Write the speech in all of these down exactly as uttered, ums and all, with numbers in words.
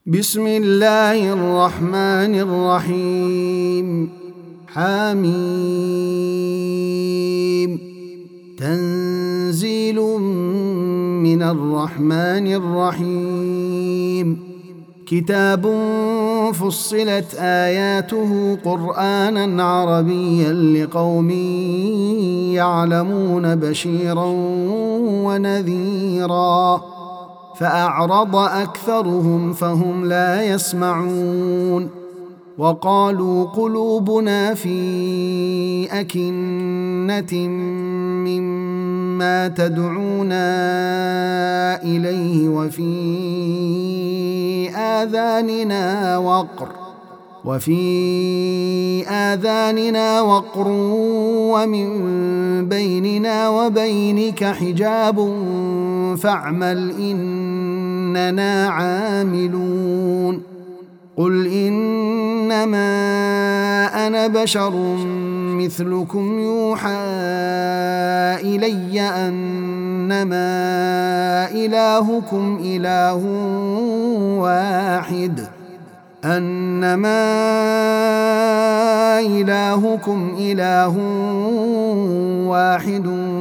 بسم الله الرحمن الرحيم. حميم. تنزيل من الرحمن الرحيم. كتاب فصلت آياته قرآنا عربيا لقوم يعلمون بشيرا ونذيرا فأعرض أكثرهم فهم لا يسمعون. وقالوا قلوبنا في أكنة مما تدعونا إليه وفي آذاننا وقر وفي آذاننا وقر ومن بيننا وبينك حجاب فاعمل إننا عاملون. قل إنما أنا بشر مثلكم يوحى إلي أنما إلهكم إله واحد أنما إلهكم إله واحد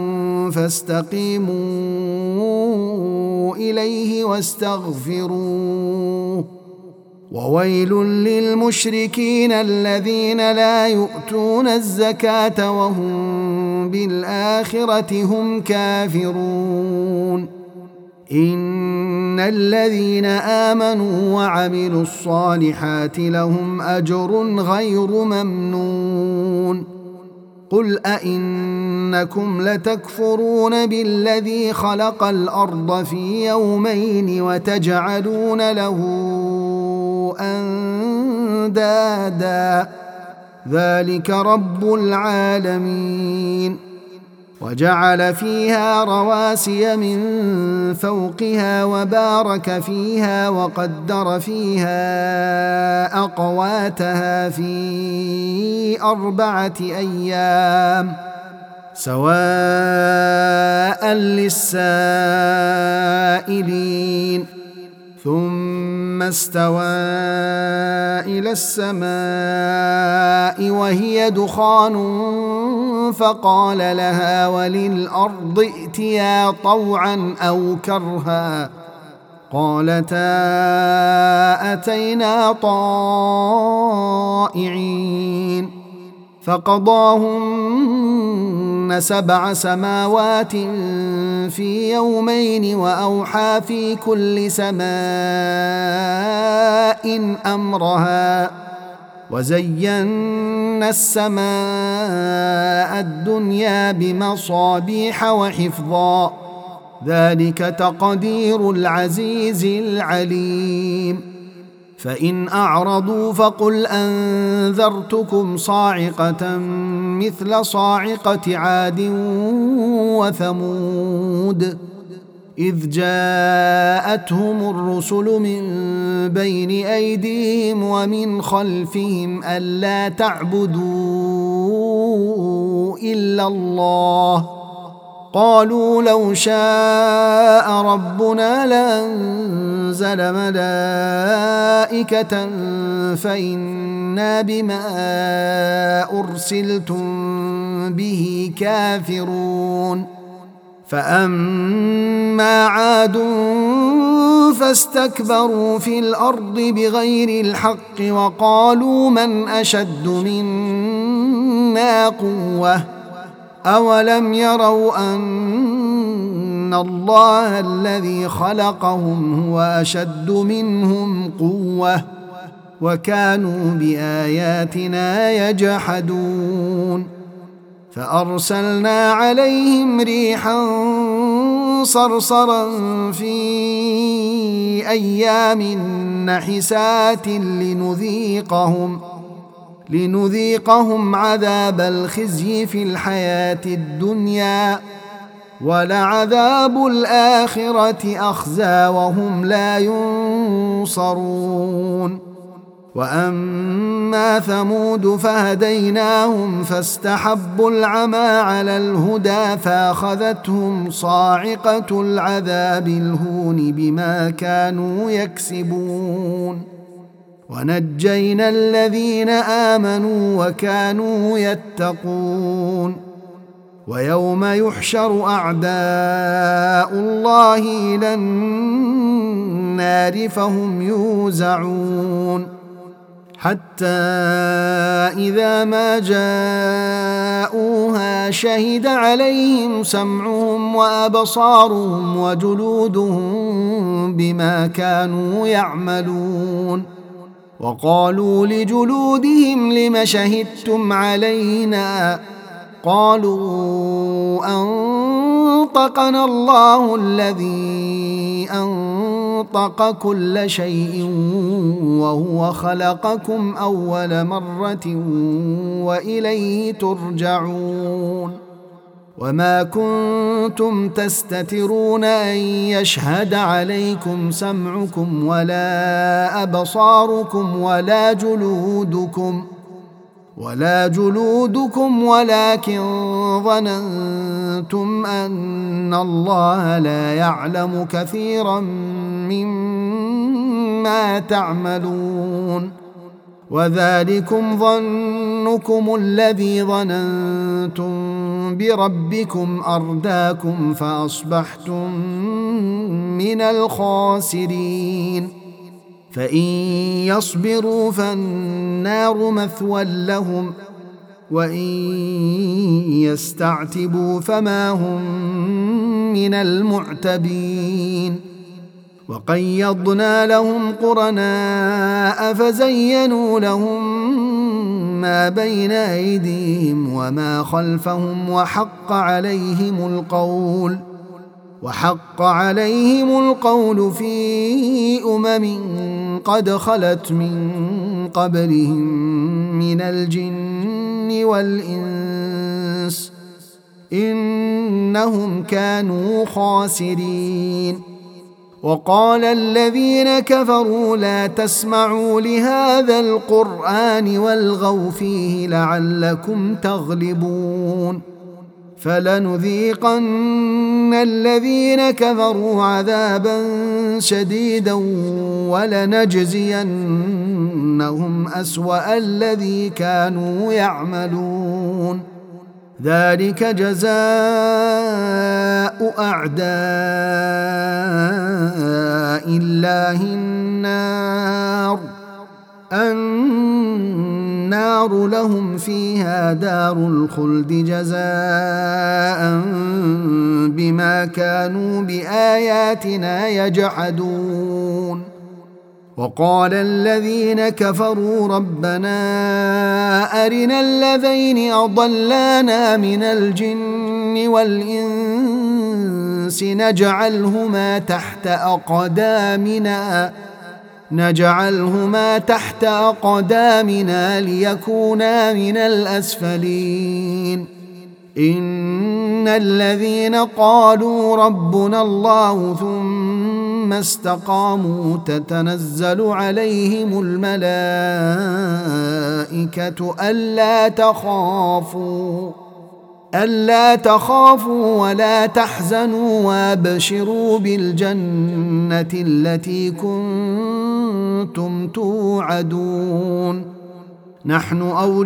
فاستقيموا إليه واستغفروه. وويل للمشركين الذين لا يؤتون الزكاة وهم بالآخرة هم كافرون. إن الذين آمنوا وعملوا الصالحات لهم أجر غير ممنون. قل أئنكم لتكفرون بالذي خلق الأرض في يومين وتجعلون له أندادا ذلك رب العالمين. وجعل فيها رواسي من فوقها وبارك فيها وقدر فيها أقواتها في أربعة أيام سواء للسائلين. ثم استوى إلى السماء وهي دخان فقال لها وللأرض ائتيا طوعا أو كرها قالتا أتينا طائعين. فقضاهن سبع سماوات في يومين وأوحى في كل سماء أمرها وزينا السماء الدنيا بمصابيح وحفظا ذلك تقدير العزيز العليم. فإن أعرضوا فقل أنذرتكم صاعقة مثل صاعقة عاد وثمود إذ جاءتهم الرسل من بين أيديهم ومن خلفهم ألا تعبدوا إلا الله قالوا لو شاء ربنا لأنزل ملائكة فإنا بما أرسلتم به كافرون. فأما عاد فاستكبروا في الأرض بغير الحق وقالوا من أشد منا قوة أولم يروا أن الله الذي خلقهم هو أشد منهم قوة وكانوا بآياتنا يجحدون. فأرسلنا عليهم ريحا صرصرا في أيام نحسات لنذيقهم لنذيقهم عذاب الخزي في الحياة الدنيا ولعذاب الآخرة أخزى وهم لا ينصرون. وأما ثمود فهديناهم فاستحبوا العمى على الهدى فأخذتهم صاعقة العذاب الهون بما كانوا يكسبون ونجينا الذين آمنوا وكانوا يتقون ويوم يحشر أعداء الله إلى النار فهم يوزعون حتى إذا ما جاءوها شهد عليهم سمعهم وأبصارهم وجلودهم بما كانوا يعملون وقالوا لجلودهم لم شهدتم علينا قالوا أنطقنا الله الذي أنطق كل شيء وهو خلقكم أول مرة وإليه ترجعون وما كنتم تستترون أن يشهد عليكم سمعكم ولا أبصاركم ولا جلودكم ولا جلودكم ولكن ظننتم أن الله لا يعلم كثيرا مما تعملون وذلكم ظنكم الذي ظننتم بربكم أرداكم فأصبحتم من الخاسرين فإن يصبروا فالنار مثوى لهم وإن يستعتبوا فما هم من المعتبين وقيضنا لهم قرناء فزينوا لهم ما بين أيديهم وما خلفهم وحق عليهم القول وحق عليهم القول في أمم قد خلت من قبلهم من الجن والإنس إنهم كانوا خاسرين وقال الذين كفروا لا تسمعوا لهذا القرآن والغوا فيه لعلكم تغلبون فلنذيقن الذين كفروا عذابا شديدا ولنجزينهم أسوأ الذي كانوا يعملون ذلك جزاء أعداء الله النار النار لهم فيها دار الخلد جزاء بما كانوا بآياتنا يجحدون وقال الذين كفروا ربنا أرنا الذين أضلانا من الجن والإنس نجعلهما تحت أقدامنا نجعلهما تحت أقدامنا ليكونا من الأسفلين إن الذين قالوا ربنا الله ثم استقاموا تتنزل عليهم الملائكة ألا تخافوا ألا تخافوا ولا تحزنوا وابشروا بالجنة التي كنتم توعدون نحن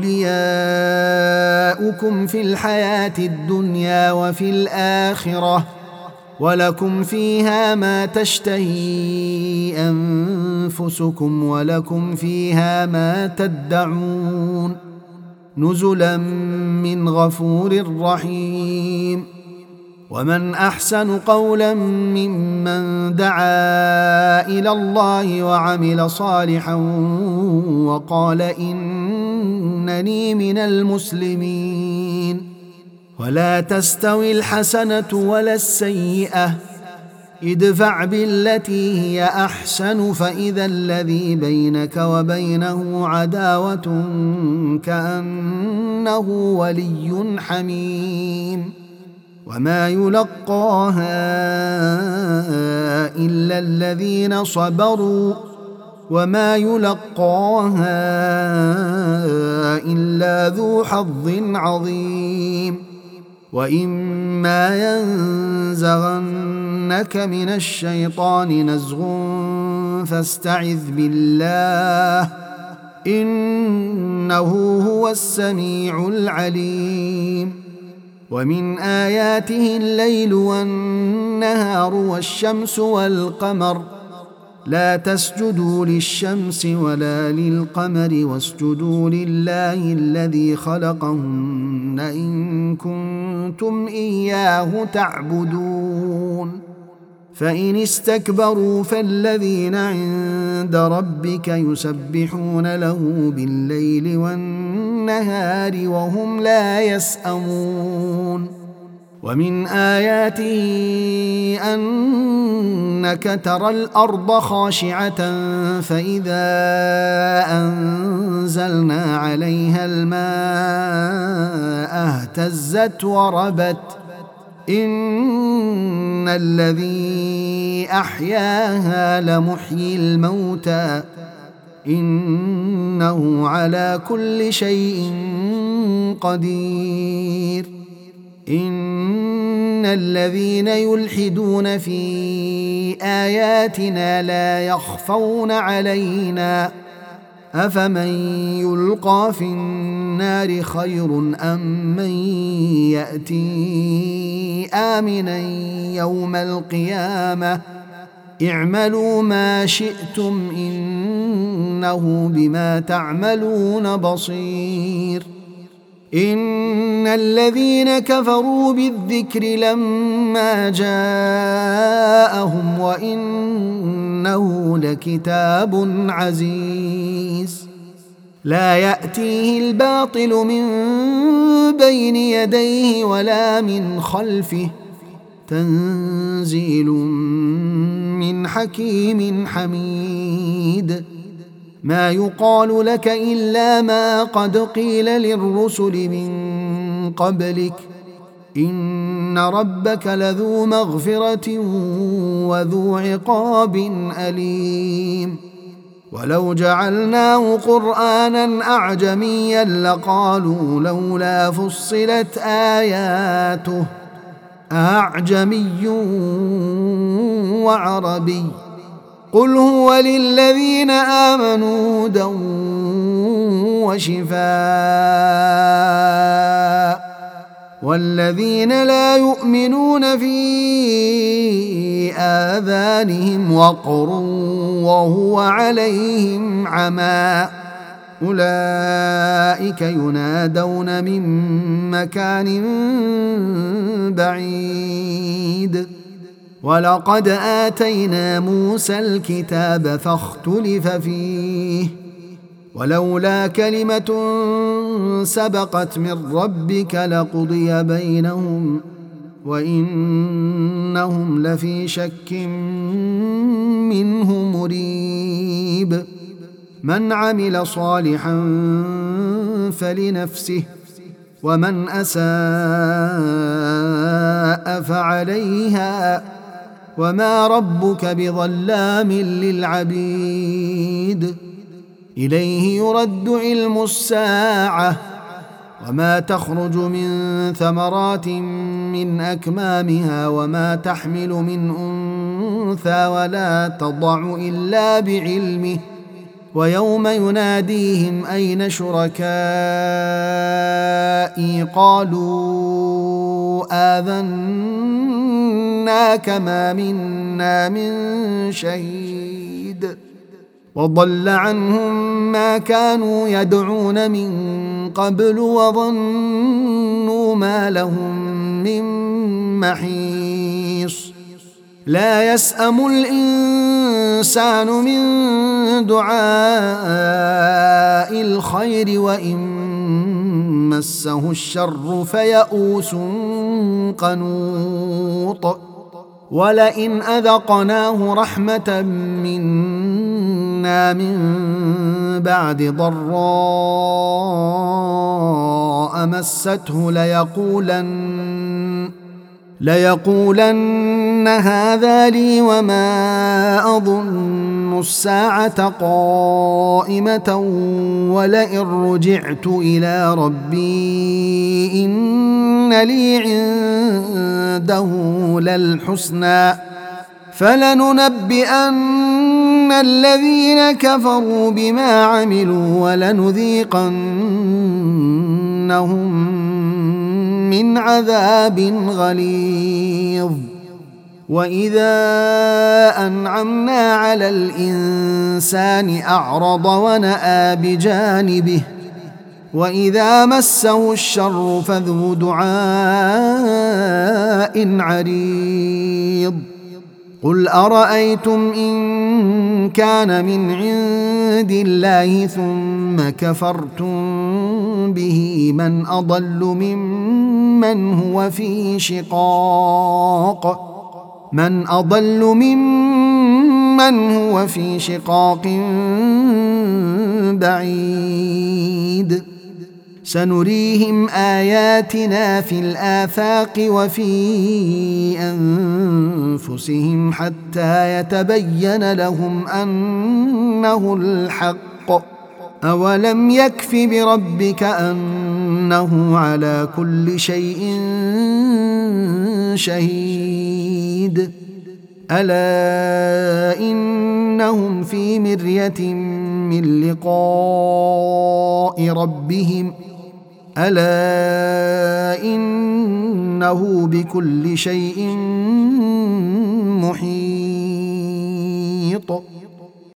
أولياؤكم في الحياة الدنيا وفي الآخرة ولكم فيها ما تشتهي أنفسكم ولكم فيها ما تدعون نزلا من غفور رحيم ومن أحسن قولا ممن دعا إلى الله وعمل صالحا وقال إنني من المسلمين ولا تستوي الحسنة ولا السيئة ادفع بالتي هي أحسن فإذا الذي بينك وبينه عداوة كأنه ولي حميم وما يلقاها إلا الذين صبروا وما يلقاها إلا ذو حظ عظيم وإما ينزغنك من الشيطان نزغ فاستعذ بالله إنه هو السميع العليم ومن آياته الليل والنهار والشمس والقمر لا تسجدوا للشمس ولا للقمر واسجدوا لله الذي خلقهن إن كنتم إياه تعبدون فإن استكبروا فالذين عند ربك يسبحون له بالليل والنهار وهم لا يسأمون ومن آياته أنك ترى الأرض خاشعة فإذا أنزلنا عليها الماء اهتزت وربت إن الذي أحياها لمحيي الموتى إنه على كل شيء قدير إن الذين يلحدون في آياتنا لا يخفون علينا أفمن يلقى في النار خير أم من يأتي آمنا يوم القيامة اعملوا ما شئتم إنه بما تعملون بصير إن الذين كفروا بالذكر لما جاءهم وإنه لكتاب عزيز لا يأتيه الباطل من بين يديه ولا من خلفه تنزيل من حكيم حميد ما يقال لك إلا ما قد قيل للرسل من قبلك إن ربك لذو مغفرة وذو عقاب أليم ولو جعلناه قرآنا أعجميا لقالوا لولا فصلت آياته أعجمي وعربي قل هو للذين آمنوا هدى وشفاء والذين لا يؤمنون في آذانهم وقر وهو عليهم عمى أولئك ينادون من مكان بعيد ولقد آتينا موسى الكتاب فاختلف فيه ولولا كلمة سبقت من ربك لقضي بينهم وإنهم لفي شك منه مريب من عمل صالحا فلنفسه ومن أساء فعليها وما ربك بظلام للعبيد إليه يرد علم الساعة وما تخرج من ثمرات من أكمامها وما تحمل من أنثى ولا تضع إلا بعلمه ويوم يناديهم أين شركائي قالوا آذناك ما منا من شهيد وضل عنهم ما كانوا يدعون من قبل وظنوا ما لهم من محيص لا يسأم الإنسان من دعاء الخير وإن مسه الشر فيئوس قنوط ولئن أذقناه رحمة منا من بعد ضراء مسته ليقولن ليقولن هذا لي وما أظن الساعة قائمة ولئن رجعت إلى ربي إن لي عنده للحسنى فلننبئن الذين كفروا بما عملوا ولنذيقنهم من عذاب غليظ. وإذا أنعمنا على الإنسان أعرض ونأى بجانبه وإذا مسه الشر فذو دعاء عريض. قل أرأيتم إن كان من عند الله ثم كفرتم به من أضل ممن هو في شقاق من أضل ممن هو في شقاق بعيد. سنريهم آياتنا في الآفاق وفي أنفسهم حتى يتبين لهم أنه الحق. أولم يكف بربك أنه على كل شيء شهيد. ألا إنهم في مرية من لقاء ربهم ألا إنه بكل شيء محيط.